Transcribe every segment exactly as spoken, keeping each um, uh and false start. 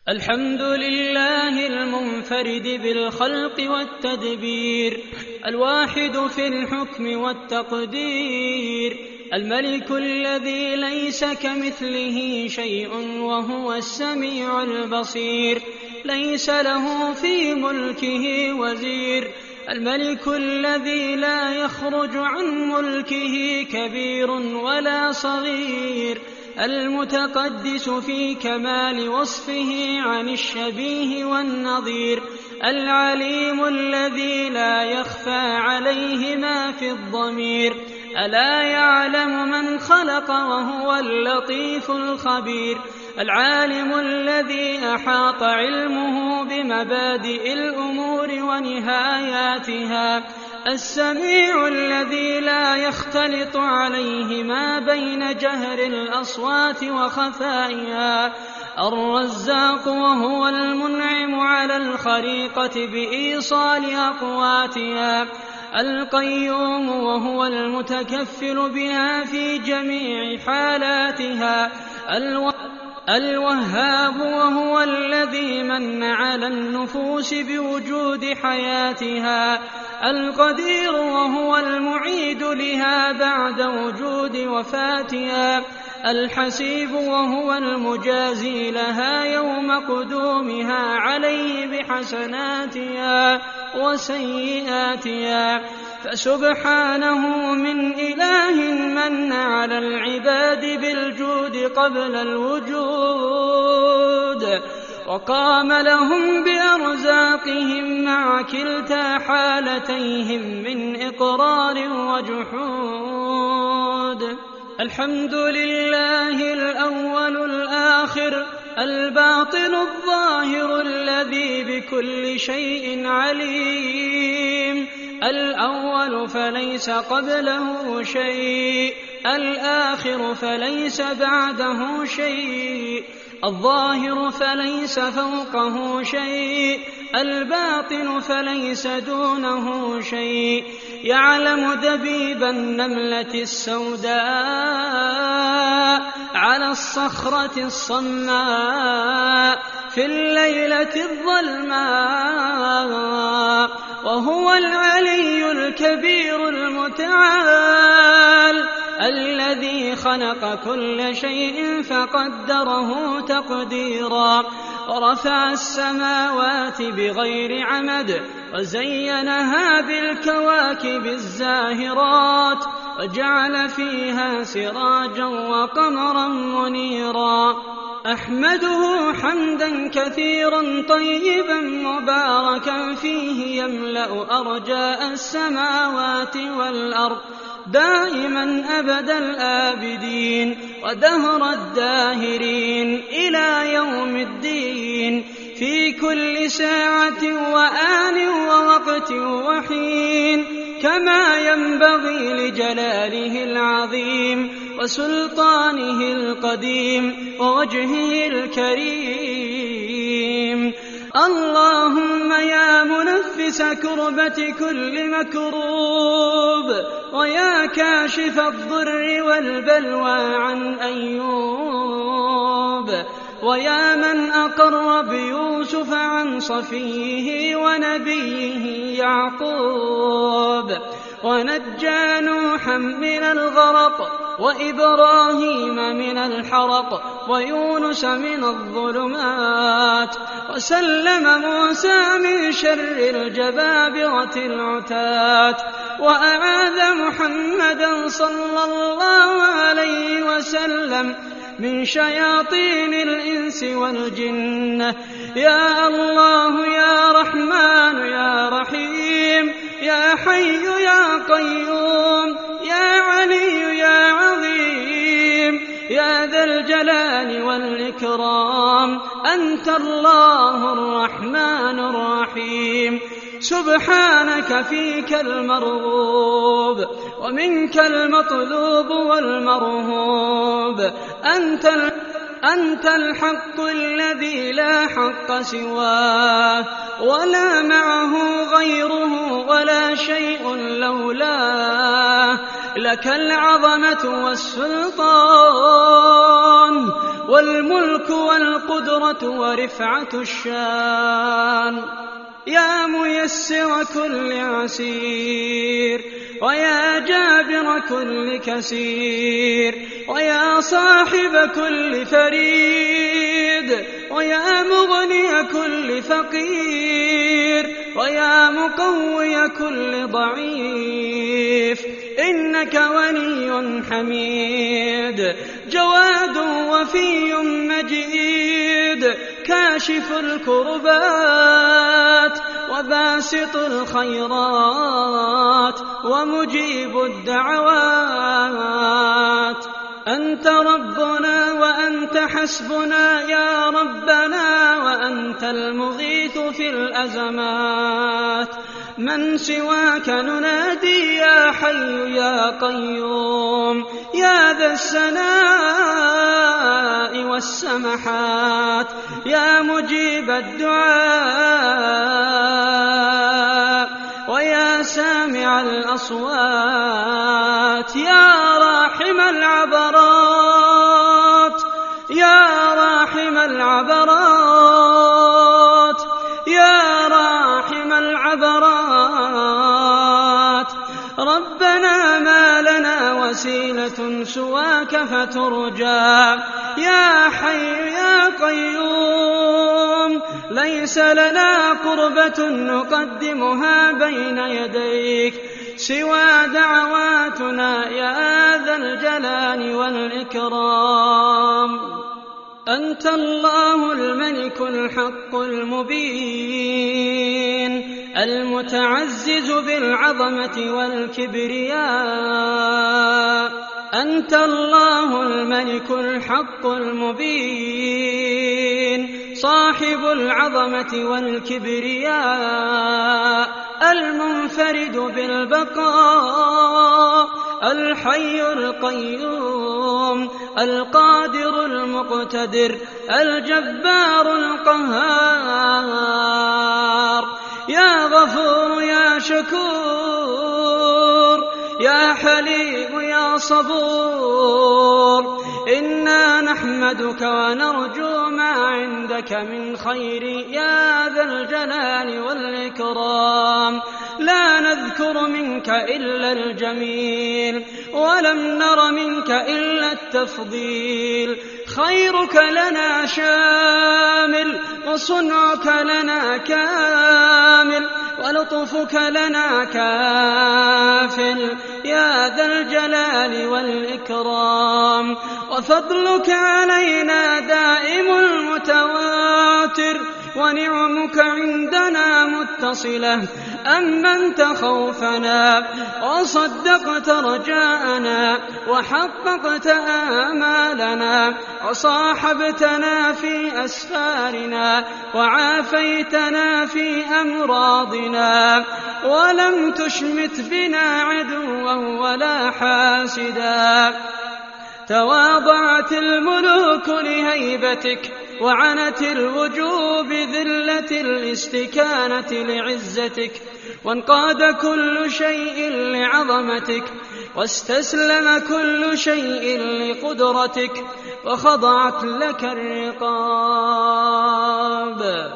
الحمد لله المنفرد بالخلق والتدبير، الواحد في الحكم والتقدير، الملك الذي ليس كمثله شيء وهو السميع البصير، ليس له في ملكه وزير، الملك الذي لا يخرج عن ملكه كبير ولا صغير، المتقدس في كمال وصفه عن الشبيه والنظير، العليم الذي لا يخفى عليه ما في الضمير، ألا يعلم من خلق وهو اللطيف الخبير، العالم الذي أحاط علمه بمبادئ الأمور ونهاياتها، السميع الذي لا يختلط عليه ما بين جهر الأصوات وخفائها، الرزاق وهو المنعم على الخليقة بإيصال أقواتها، القيوم وهو المتكفل بها في جميع حالاتها، الوهاب وهو الذي من على النفوس بوجود حياتها، القدير وهو المعيد لها بعد وجود وفاتها، الحسيب وهو المجازي لها يوم قدومها عليه بحسناتها وسيئاتها، فسبحانه من إله من على العباد بالجود قبل الوجود، وقام لهم بأرزاقهم مع كلتا حالتيهم من إقرار وجحود. الحمد لله الأول الآخر الباطن الظاهر الذي بكل شيء عليم، الأول فليس قبله شيء، الآخر فليس بعده شيء، الظاهر فليس فوقه شيء، الباطن فليس دونه شيء، يعلم دبيب النملة السوداء على الصخرة الصماء في الليلة الظلماء، وهو العلي الكبير المتعال الذي خلق كل شيء فقدره تقديرا، ورفع السماوات بغير عمد وزينها بالكواكب الزاهرات، وجعل فيها سراجا وقمرا منيرا، أحمده حمدا كثيرا طيبا مباركا فيه يملأ أرجاء السماوات والأرض دائما أبد الآبدين ودهر الداهرين إلى يوم الدين، في كل ساعة وآن ووقت وحين، كما ينبغي لجلاله العظيم وسلطانه القديم ووجهه الكريم. اللهم يا منفس كربة كل مكروب، ويا كاشف الضر والبلوى عن أيوب، ويا من أقر بيوسف عن صفيه ونبيه يعقوب، ونجى نوحا من الغرق، وإبراهيم من الحرق، ويونس من الظلمات، وسلم موسى من شر الجبابرة العتاة، وأعاذ محمدا صلى الله عليه وسلم من شياطين الإنس والجنة. يا الله يا رحمن يا رحيم يا حي يا قيوم يا علي يا عظيم يا ذا الجلال والإكرام، أنت الله الرحمن الرحيم. سبحانك فيك المرغوب ومنك المطلوب والمرهوب، أنت أنت الحق الذي لا حق سواه ولا معه غيره ولا شيء لولاه، لك العظمة والسلطان والملك والقدرة ورفعة الشان. يا ميسر كل عسير ويا جابر كل كسير ويا صاحب كل فريد ويا مغني كل فقير ويا مقوي كل ضعيف، إنك ولي حميد جواد وفي مجيد كاشف الكربات وباسط الخيرات ومجيب الدعوات. أنت ربنا وأنت حسبنا يا ربنا، وأنت المغيث في الأزمات. من سواك ننادي يا حي يا قيوم يا ذا السناء والسمحات، يا مجيب الدعاء ويا سامع الأصوات، يا راحم العبرات يا راحم العبرات يا راحم العبرات. ربنا ما لنا وسيلة سواك فترجى، يا حي يا قيوم ليس لنا قربة نقدمها بين يديك سوى دعواتنا يا ذا الجلال والإكرام. أنت الله الملك الحق المبين المتعزز بالعظمة والكبرياء. أنت الله الملك الحق المبين صاحب العظمة والكبرياء، المنفرد بالبقاء، الحي القيوم، القادر المقتدر، الجبار القهار. يا غفور يا شكور يا حليم يا صبور، إنا نحمدك ونرجو ما عندك من خير يا ذا الجلال والإكرام. لا نذكر منك إلا الجميل ولم نر منك إلا التفضيل. خيرك لنا شامل وصنعك لنا كامل ولطفك لنا كافل يا ذا الجلال والإكرام. وفضلك علينا دائم المتواتر ونعمك عندنا متصلة. أمنت خوفنا وصدقت رجاءنا وحققت آمالنا وصاحبتنا في أسفارنا وعافيتنا في أمراضنا ولم تشمت بنا عدوا ولا حاسدا. تواضعت الملوك لهيبتك وعنت الوجوه بذلة الاستكانة لعزتك، وانقاد كل شيء لعظمتك واستسلم كل شيء لقدرتك وخضعت لك الرقاب.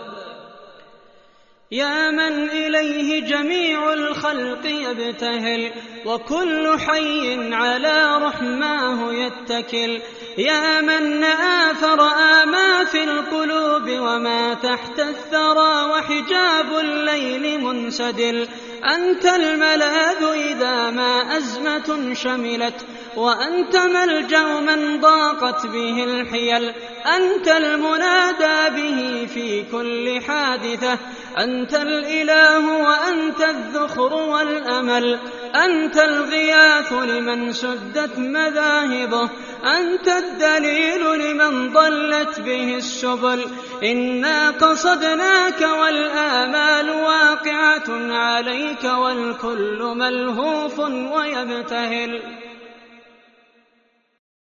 يا من إليه جميع الخلق يبتهل وكل حي على رحماه يتكل. يا من نأى فرأى ما في القلوب وما تحت الثرى وحجاب الليل منسدل. أنت الملاذ إذا ما أزمة شملت، وأنت ملجأ من ضاقت به الحيل. أنت المنادى به في كل حادثة. أنت الإله وأنت الذخر والأمل. أنت الغياث لمن سدت مذاهبه. أنت الدليل لمن ضلت به السبل. إنا قصدناك والآمال واقعة عليك والكل ملهوف ويبتهل.